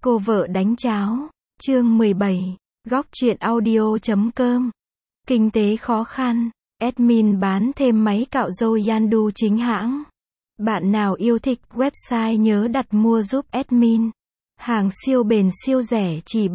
Cô vợ đánh cháo. Chương 17. Góc truyện audio.com. Kinh tế khó khăn. Admin bán thêm máy cạo râu Yandu chính hãng. Bạn nào yêu thích website nhớ đặt mua giúp admin. Hàng siêu bền siêu rẻ chỉ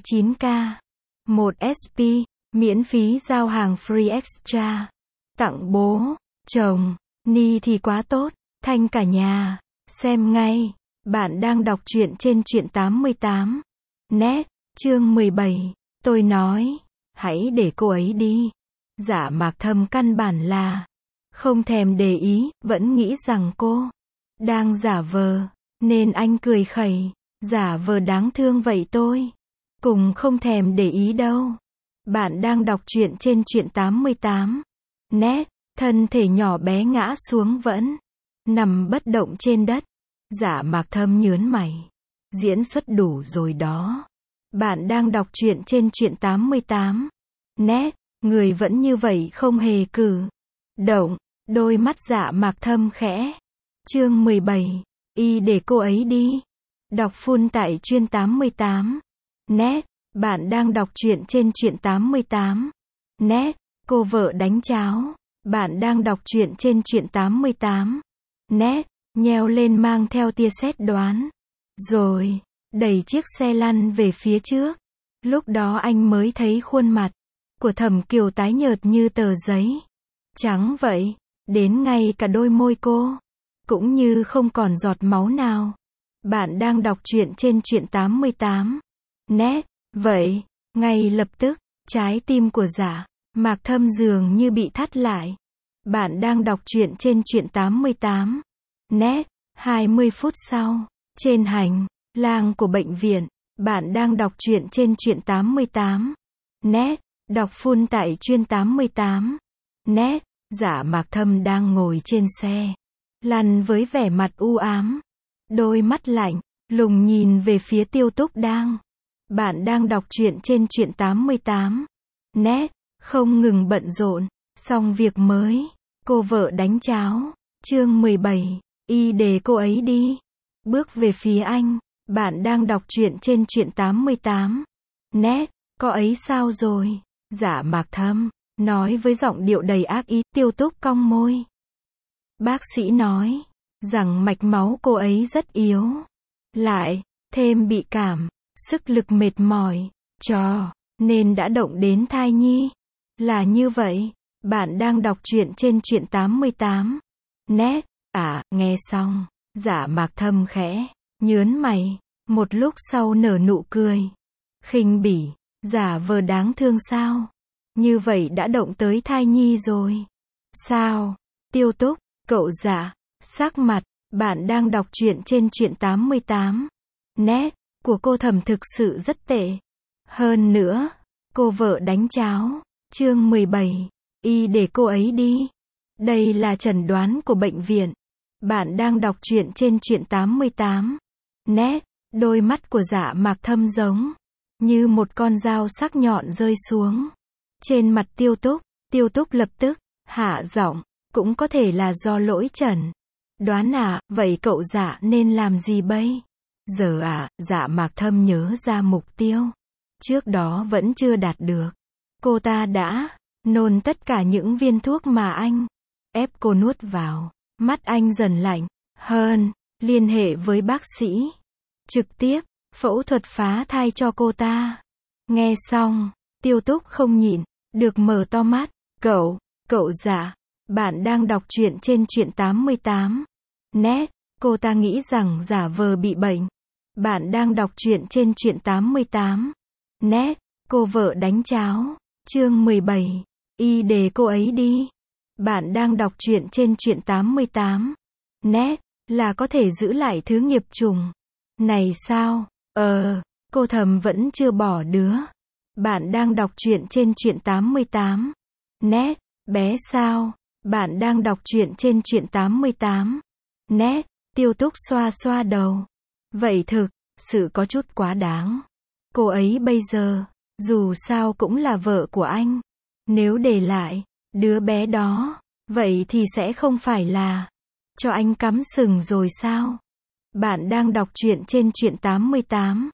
79k. 1 SP. Miễn phí giao hàng free extra. Tặng bố, chồng, Ni thì quá tốt. Thanh cả nhà. Xem ngay. Bạn đang đọc truyện trên truyện 88. Net. Chương 17. Tôi nói, hãy để cô ấy đi. Dạ Mạc Thâm căn bản là không thèm để ý, vẫn nghĩ rằng cô đang giả vờ, nên anh cười khẩy. Giả vờ đáng thương vậy tôi cùng không thèm để ý đâu. Bạn đang đọc truyện trên truyện 88. Net. Thân thể nhỏ bé ngã xuống vẫn nằm bất động trên đất. Dạ Mạc Thâm nhớn mày. Diễn xuất đủ rồi đó. Bạn đang đọc truyện trên truyện 88. Net. Người vẫn như vậy không hề cử động. Đôi mắt Dạ Mạc Thâm khẽ. Chương 17. Y để cô ấy đi. Đọc full tại truyện 88. Net. Bạn đang đọc truyện trên truyện 88. Net. Cô vợ đánh cháo. Bạn đang đọc truyện trên truyện 88. Net. Nheo lên mang theo tia sét đoán. Rồi, đẩy chiếc xe lăn về phía trước. Lúc đó anh mới thấy khuôn mặt của Thẩm Kiều tái nhợt như tờ giấy. Trắng vậy, đến ngay cả đôi môi cô cũng như không còn giọt máu nào. Bạn đang đọc truyện trên truyện 88. Net. Vậy, ngay lập tức, trái tim của Dạ Mạc Thâm dường như bị thắt lại. Bạn đang đọc truyện trên truyện 88. Net. 20 phút sau, trên hành lang của bệnh viện, bạn đang đọc truyện trên truyện 88. Net. Đọc full tại truyện 88. Net. Dạ Mạc Thâm đang ngồi trên xe lăn với vẻ mặt u ám, đôi mắt lạnh lùng nhìn về phía Tiêu Túc đang. Bạn đang đọc truyện trên truyện 88. Net. Không ngừng bận rộn, xong việc mới. Cô vợ đánh cháo. Chương 17. Y để cô ấy đi. Bước về phía anh. Bạn đang đọc truyện trên truyện 88. Net. Có ấy sao rồi? Dạ Mạc Thâm nói với giọng điệu đầy ác ý. Tiêu Túc cong môi. Bác sĩ nói rằng mạch máu cô ấy rất yếu, lại thêm bị cảm, sức lực mệt mỏi, cho nên đã động đến thai nhi. Là như vậy. Bạn đang đọc truyện trên truyện 88. Net. Nghe xong, Dạ Mạc Thâm khẽ nhớn mày, một lúc sau nở nụ cười khinh bỉ. Giả vờ đáng thương sao? Như vậy đã động tới thai nhi rồi. Sao? Tiêu Túc, cậu Dạ, sắc mặt. Bạn đang đọc truyện trên truyện 88. Net. Của cô Thẩm thực sự rất tệ. Hơn nữa, cô vợ đánh cháo. Chương 17. Y để cô ấy đi. Đây là chẩn đoán của bệnh viện. Bạn đang đọc truyện trên truyện 88. Net. Đôi mắt của Dạ Mạc Thâm giống như một con dao sắc nhọn rơi xuống trên mặt Tiêu Túc. Tiêu Túc lập tức hạ giọng, cũng có thể là do lỗi chẩn đoán vậy cậu Dạ nên làm gì bây giờ Dạ Mạc Thâm nhớ ra mục tiêu trước đó vẫn chưa đạt được. Cô ta đã nôn tất cả những viên thuốc mà anh ép cô nuốt vào. Mắt anh dần lạnh hơn, liên hệ với bác sĩ, trực tiếp phẫu thuật phá thai cho cô ta. Nghe xong, Tiêu Túc không nhịn được mở to mắt. Cậu Dạ. Bạn đang đọc truyện trên truyện 88. Net. Cô ta nghĩ rằng giả vờ bị bệnh. Bạn đang đọc truyện trên truyện 88. Net. Cô vợ đánh cháo. Chương 17. Y để cô ấy đi. Bạn đang đọc truyện trên truyện 88. Net. Là có thể giữ lại thứ nghiệp trùng này sao? Cô Thẩm vẫn chưa bỏ đứa. Bạn đang đọc truyện trên truyện 88. Net. Bé sao? Bạn đang đọc truyện trên truyện 88. Net. Tiêu Túc xoa xoa đầu. Vậy thực sự có chút quá đáng. Cô ấy bây giờ, dù sao cũng là vợ của anh. Nếu để lại đứa bé đó, vậy thì sẽ không phải là cho anh cắm sừng rồi sao? Bạn đang đọc truyện trên truyện 88.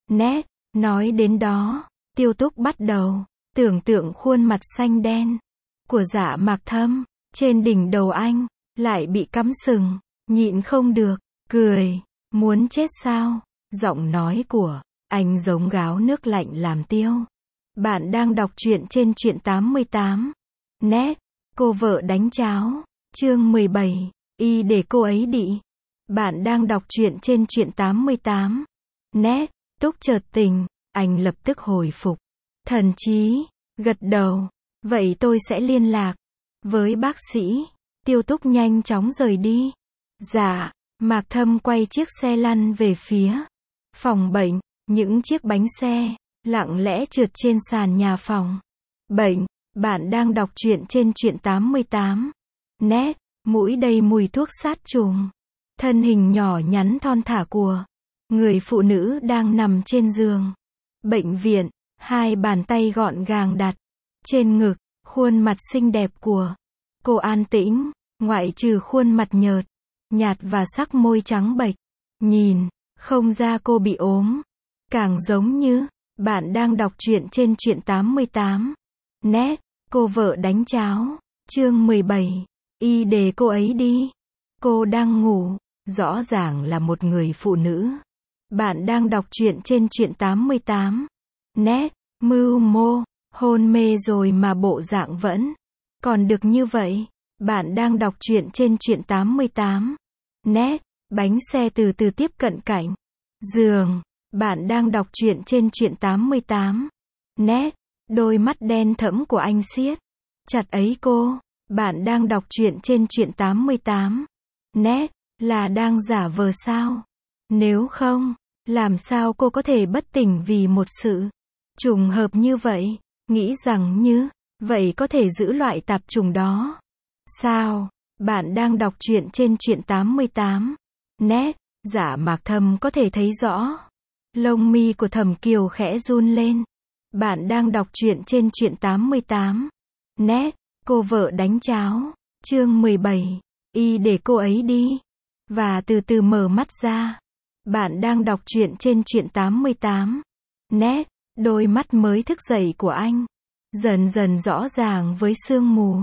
Nét. Nói đến đó, Tiêu Túc bắt đầu tưởng tượng khuôn mặt xanh đen của Dạ Mạc Thâm, trên đỉnh đầu anh lại bị cắm sừng, nhịn không được, cười, muốn chết sao? Giọng nói của anh giống gáo nước lạnh làm tiêu. Bạn đang đọc truyện trên truyện 88. Nét. Cô vợ đánh cháo. Chương 17. Y để cô ấy đị. Bạn đang đọc truyện trên truyện 88. Nét. Túc chợt tỉnh, anh lập tức hồi phục. Thần trí, gật đầu. Vậy tôi sẽ liên lạc với bác sĩ. Tiêu Túc nhanh chóng rời đi. Dạ, Mạc Thâm quay chiếc xe lăn về phía phòng bệnh. Những chiếc bánh xe lặng lẽ trượt trên sàn nhà phòng bệnh. Bạn đang đọc truyện trên truyện 88. Nét. Mũi đầy mùi thuốc sát trùng. Thân hình nhỏ nhắn thon thả của người phụ nữ đang nằm trên giường bệnh viện, hai bàn tay gọn gàng đặt trên ngực, khuôn mặt xinh đẹp của cô an tĩnh, ngoại trừ khuôn mặt nhợt nhạt và sắc môi trắng bệch, nhìn không ra cô bị ốm, càng giống như bạn đang đọc truyện trên truyện 88. Nét. Cô vợ đánh cháo. Chương 17. Y để cô ấy đi. Cô đang ngủ, rõ ràng là một người phụ nữ. Bạn đang đọc truyện trên truyện 88. Nét. Mưu mô, hôn mê rồi mà bộ dạng vẫn còn được như vậy. Bạn đang đọc truyện trên truyện 88. Nét. Bánh xe từ từ tiếp cận cạnh giường. Bạn đang đọc truyện trên truyện 88. Nét. Đôi mắt đen thẫm của anh siết chặt ấy cô. Bạn đang đọc truyện trên truyện 88. Nét. Là đang giả vờ sao? Nếu không, làm sao cô có thể bất tỉnh vì một sự trùng hợp như vậy? Nghĩ rằng như vậy có thể giữ loại tạp trùng đó. Sao? Bạn đang đọc truyện trên truyện 88. Nét. Dạ Mạc Thâm có thể thấy rõ. Lông mi của Thẩm Kiều khẽ run lên. Bạn đang đọc truyện trên truyện 88. Nét. Cô vợ đánh cháo. Chương 17. Y để cô ấy đi. Và từ từ mở mắt ra. Bạn đang đọc truyện trên truyện 88. Nét. Đôi mắt mới thức dậy của anh dần dần rõ ràng với sương mù.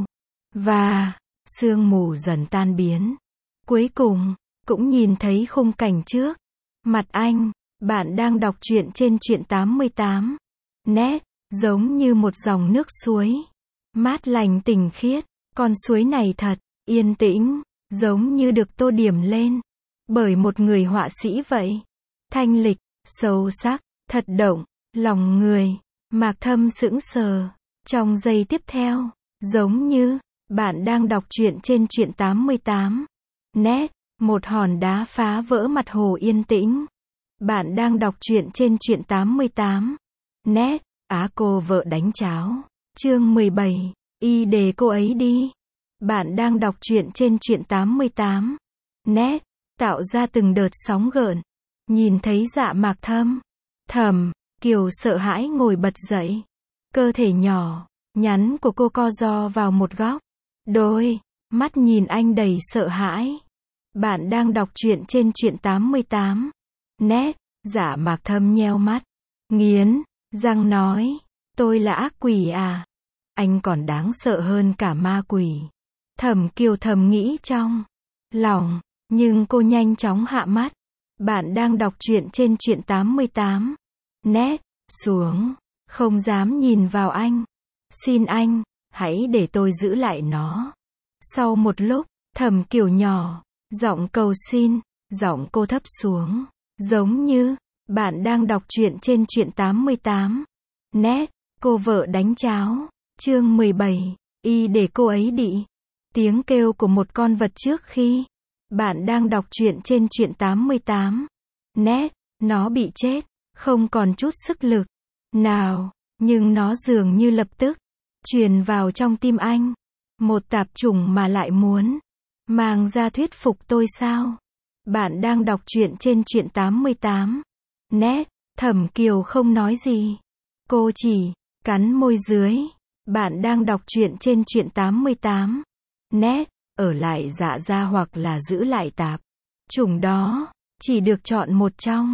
Và sương mù dần tan biến. Cuối cùng, cũng nhìn thấy khung cảnh trước mặt anh. Bạn đang đọc truyện trên truyện 88. Nét. Giống như một dòng nước suối mát lành tỉnh khiết. Con suối này thật yên tĩnh, giống như được tô điểm lên bởi một người họa sĩ vậy. Thanh lịch, sâu sắc, thật động lòng người. Mạc Thâm sững sờ. Trong giây tiếp theo, giống như bạn đang đọc truyện trên truyện 88. Nét. Một hòn đá phá vỡ mặt hồ yên tĩnh. Bạn đang đọc truyện trên truyện 88. Nét. Cô vợ đánh cháo. Chương 17. Y để cô ấy đi. Bạn đang đọc truyện trên truyện 88. Nét. Tạo ra từng đợt sóng gợn. Nhìn thấy Dạ Mạc Thâm. Thẩm Kiều sợ hãi ngồi bật dậy. Cơ thể nhỏ nhắn của cô co ro vào một góc. Đôi mắt nhìn anh đầy sợ hãi. Bạn đang đọc truyện trên truyện 88. Nét. Dạ Mạc Thâm nheo mắt, nghiến răng nói, tôi là ác quỷ à? Anh còn đáng sợ hơn cả ma quỷ. Thẩm Kiều thầm nghĩ trong lòng, nhưng cô nhanh chóng hạ mắt. Bạn đang đọc truyện trên truyện 88. Nét. Xuống, không dám nhìn vào anh. Xin anh, hãy để tôi giữ lại nó. Sau một lúc, Thẩm Kiều nhỏ giọng cầu xin, giọng cô thấp xuống, giống như bạn đang đọc truyện trên truyện 88. Nét. Cô vợ đánh cháo. Chương 17. Y để cô ấy đị. Tiếng kêu của một con vật trước khi bạn đang đọc truyện trên truyện 88. Nét. Nó bị chết, không còn chút sức lực nào, nhưng nó dường như lập tức truyền vào trong tim anh. Một tạp chủng mà lại muốn mang ra thuyết phục tôi sao? Bạn đang đọc truyện trên truyện 88. Nét. Thẩm Kiều không nói gì. Cô chỉ cắn môi dưới. Bạn đang đọc truyện trên truyện 88. Nét. Ở lại dạ ra hoặc là giữ lại tạp chủng đó. Chỉ được chọn một trong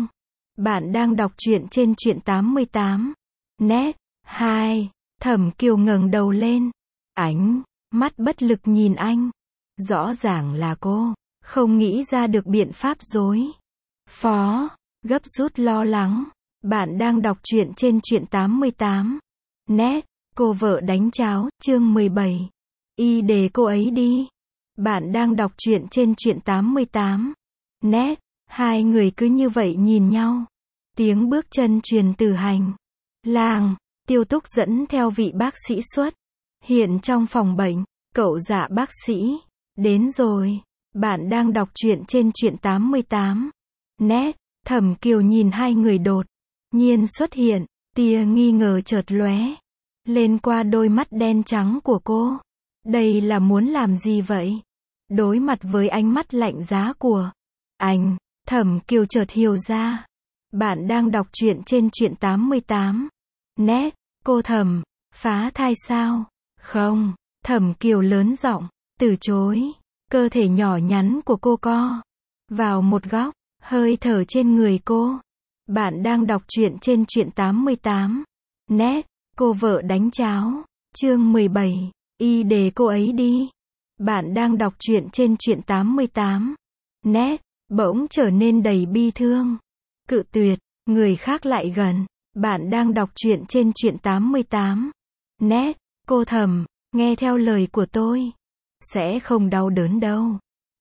Bạn đang đọc truyện trên truyện 88. Net. 2. Thẩm Kiều ngẩng đầu lên. Ánh mắt bất lực nhìn anh. Rõ ràng là cô không nghĩ ra được biện pháp đối phó. Gấp rút lo lắng. Bạn đang đọc truyện trên truyện 88. Net. Cô vợ đánh cháo, chương 17. Y để cô ấy đi. Bạn đang đọc truyện trên truyện 88. Net. Hai người cứ như vậy nhìn nhau. Tiếng bước chân truyền từ hành lang. Tiêu Túc dẫn theo vị bác sĩ xuất hiện trong phòng bệnh. Cậu Dạ bác sĩ đến rồi. Bạn đang đọc truyện trên truyện 88. Net. Thẩm Kiều nhìn hai người đột nhiên xuất hiện, tia nghi ngờ chợt lóe lên qua đôi mắt đen trắng của cô. Đây là muốn làm gì vậy? Đối mặt với ánh mắt lạnh giá của anh, Thẩm Kiều chợt hiểu ra. Bạn đang đọc truyện trên truyện 88. Net. Cô Thẩm, phá thai sao? Không. Thẩm Kiều lớn giọng từ chối. Cơ thể nhỏ nhắn của cô co vào một góc, hơi thở trên người cô. Bạn đang đọc truyện trên truyện 88. Net. Cô vợ đánh cháo, chương 17. Y để cô ấy đi. Bạn đang đọc truyện trên truyện 88. Net. Bỗng trở nên đầy bi thương. Cự tuyệt, người khác lại gần. Bạn đang đọc truyện trên truyện 88. Net. Cô Thẩm, nghe theo lời của tôi. Sẽ không đau đớn đâu.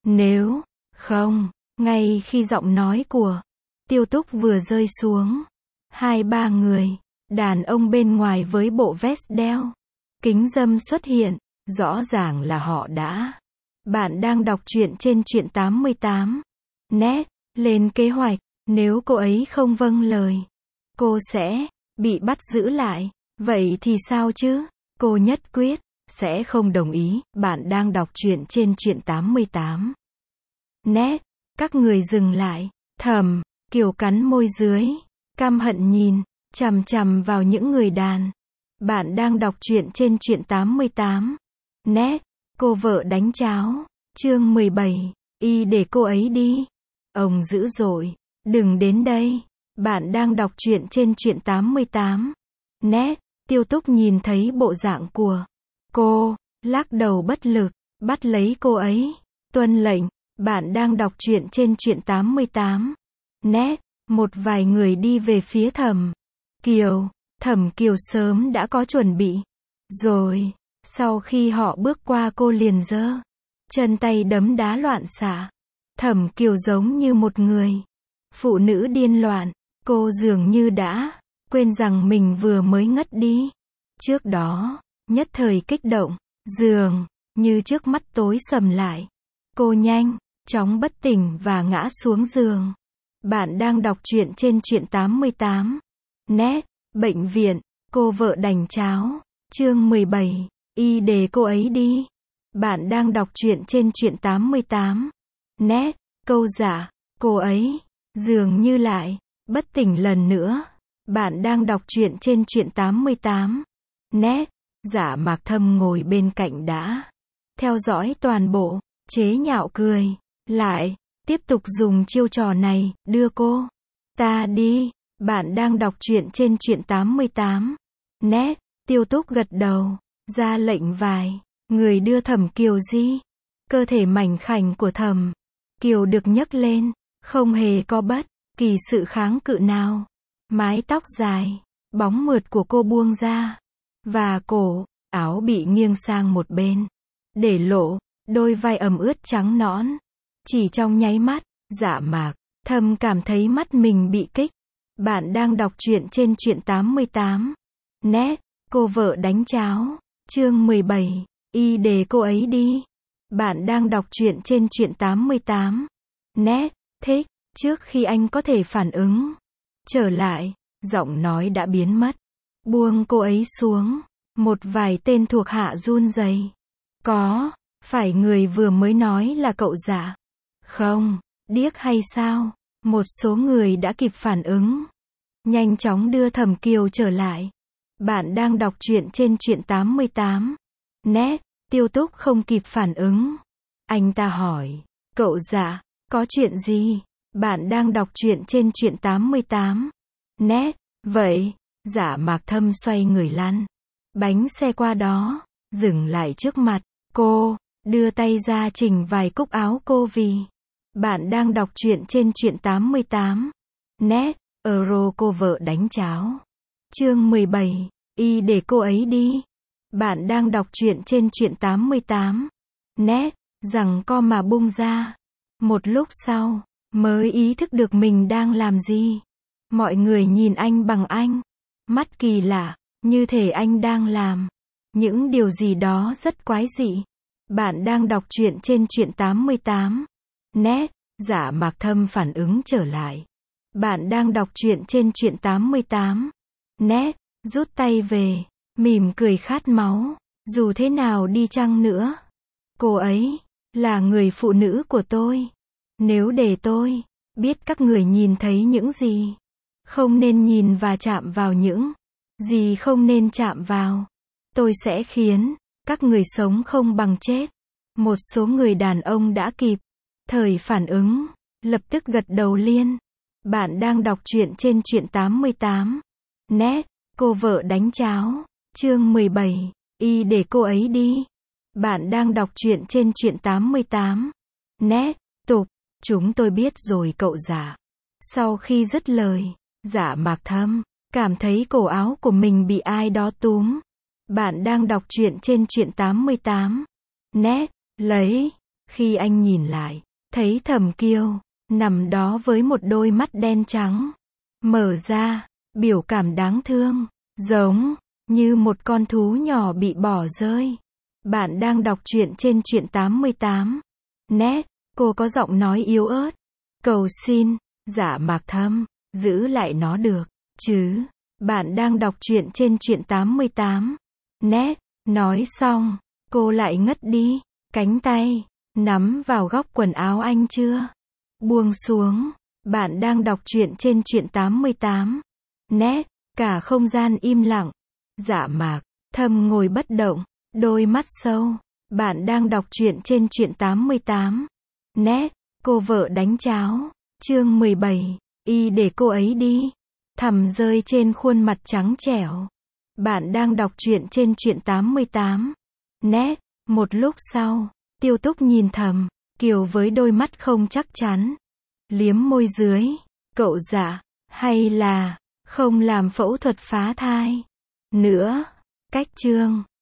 Nếu không, ngay khi giọng nói của Tiêu Túc vừa rơi xuống, hai ba người đàn ông bên ngoài với bộ vest đeo kính râm xuất hiện, rõ ràng là họ đã. Bạn đang đọc truyện trên truyện 88. Net. Lên kế hoạch, nếu cô ấy không vâng lời, cô sẽ bị bắt giữ lại. Vậy thì sao chứ? Cô nhất quyết sẽ không đồng ý. Bạn đang đọc truyện trên truyện 88. Net. Các người dừng lại. Thẩm Kiều cắn môi dưới, căm hận nhìn chằm chằm vào những người đàn. Bạn đang đọc truyện trên truyện 88. Net. Cô vợ đánh cháo, chương 17. Y để cô ấy đi. Ông dữ dội, đừng đến đây. Bạn đang đọc truyện trên truyện 88. Net. Tiêu Túc nhìn thấy bộ dạng của cô, lắc đầu bất lực, bắt lấy cô ấy, tuân lệnh. Bạn đang đọc truyện trên truyện 88. Net. Một vài người đi về phía Thẩm Kiều. Thẩm Kiều sớm đã có chuẩn bị rồi. Sau khi họ bước qua cô liền giơ chân tay đấm đá loạn xạ. Thẩm Kiều giống như một người phụ nữ điên loạn. Cô dường như đã quên rằng mình vừa mới ngất đi trước đó. Nhất thời kích động, dường như trước mắt tối sầm lại. Cô nhanh chóng bất tỉnh và ngã xuống giường. Bạn đang đọc truyện trên truyện 88. Net. Bệnh viện. Cô vợ đánh cháo, chương 17. Y để cô ấy đi. Bạn đang đọc truyện trên truyện 88. Net. Câu Dạ, cô ấy dường như lại bất tỉnh lần nữa. Bạn đang đọc truyện trên truyện 88. Net. Dạ Mạc Thâm ngồi bên cạnh đã theo dõi toàn bộ, chế nhạo cười lại, tiếp tục dùng chiêu trò này, đưa cô ta đi. Bạn đang đọc truyện trên truyện 88. Net. Tiêu Túc gật đầu, ra lệnh vài người đưa Thẩm Kiều đi. Cơ thể mảnh khảnh của Thẩm Kiều được nhấc lên, không hề có bất kỳ sự kháng cự nào. Mái tóc dài, bóng mượt của cô buông ra, và cổ áo bị nghiêng sang một bên, để lộ đôi vai ẩm ướt trắng nõn. Chỉ trong nháy mắt, Dạ Mạc Thâm cảm thấy mắt mình bị kích. Bạn đang đọc truyện trên truyện 88. Net. Cô vợ đánh cháo, chương 17. Y để cô ấy đi. Bạn đang đọc truyện trên truyện 88. Net. Thích. Trước khi anh có thể phản ứng trở lại, giọng nói đã biến mất. Buông cô ấy xuống. Một vài tên thuộc hạ run rẩy. Có phải người vừa mới nói là cậu Dạ không? Điếc hay sao? Một số người đã kịp phản ứng, nhanh chóng đưa Thẩm Kiều trở lại. Bạn đang đọc truyện trên truyện 88. Net. Tiêu Túc không kịp phản ứng. Anh ta hỏi, cậu Dạ, có chuyện gì? Bạn đang đọc truyện trên truyện 88 net. Vậy, Dạ Mạc Thâm xoay người lăn bánh xe qua đó, dừng lại trước mặt cô, đưa tay ra chỉnh vài cúc áo cô vì. Bạn đang đọc truyện trên truyện 88 net. Euro cô vợ đánh cháo. Chương 17, y để cô ấy đi. Bạn đang đọc truyện trên truyện 88 net. Rằng co mà bung ra. Một lúc sau, mới ý thức được mình đang làm gì. Mọi người nhìn anh bằng mắt kỳ lạ, như thể anh đang làm những điều gì đó rất quái dị. Bạn đang đọc truyện trên truyện 88 net. Dạ Mạc Thâm phản ứng trở lại. Bạn đang đọc truyện trên truyện 88 net. Rút tay về, mỉm cười khát máu. Dù thế nào đi chăng nữa, cô ấy là người phụ nữ của tôi. Nếu để tôi biết các người nhìn thấy những gì không nên nhìn và chạm vào những gì không nên chạm vào, tôi sẽ khiến các người sống không bằng chết. Một số người đàn ông đã kịp thời phản ứng, lập tức gật đầu liên. Bạn đang đọc truyện trên truyện 88 net. Cô vợ đánh cháo. Chương 17, y để cô ấy đi. Bạn đang đọc truyện trên truyện 88 net. Tục, chúng tôi biết rồi cậu Dạ. Sau khi dứt lời, Dạ Mạc Thâm cảm thấy cổ áo của mình bị ai đó túm. Bạn đang đọc truyện trên truyện 88 net. Khi anh nhìn lại, thấy Thẩm Kiều nằm đó với một đôi mắt đen trắng mở ra, biểu cảm đáng thương, giống như một con thú nhỏ bị bỏ rơi. Bạn đang đọc truyện trên truyện 88 net. Cô có giọng nói yếu ớt. Cầu xin, Dạ Mạc Thâm, giữ lại nó được chứ. Bạn đang đọc truyện trên truyện 88 net. Nói xong, cô lại ngất đi. Cánh tay nắm vào góc quần áo anh chưa buông xuống. Bạn đang đọc truyện trên truyện 88 net. Cả không gian im lặng. Dạ Mạc Thâm ngồi bất động, đôi mắt sâu. Bạn đang đọc truyện trên truyện 88 net. Cô vợ đánh cháo. Chương 17, y để cô ấy đi. Thầm rơi trên khuôn mặt trắng trẻo. Bạn đang đọc truyện trên truyện 88 net. Một lúc sau, Tiêu Túc nhìn Thẩm Kiều với đôi mắt không chắc chắn. Liếm môi dưới. Cậu Dạ, hay là không làm phẫu thuật phá thai nữa? Cách chương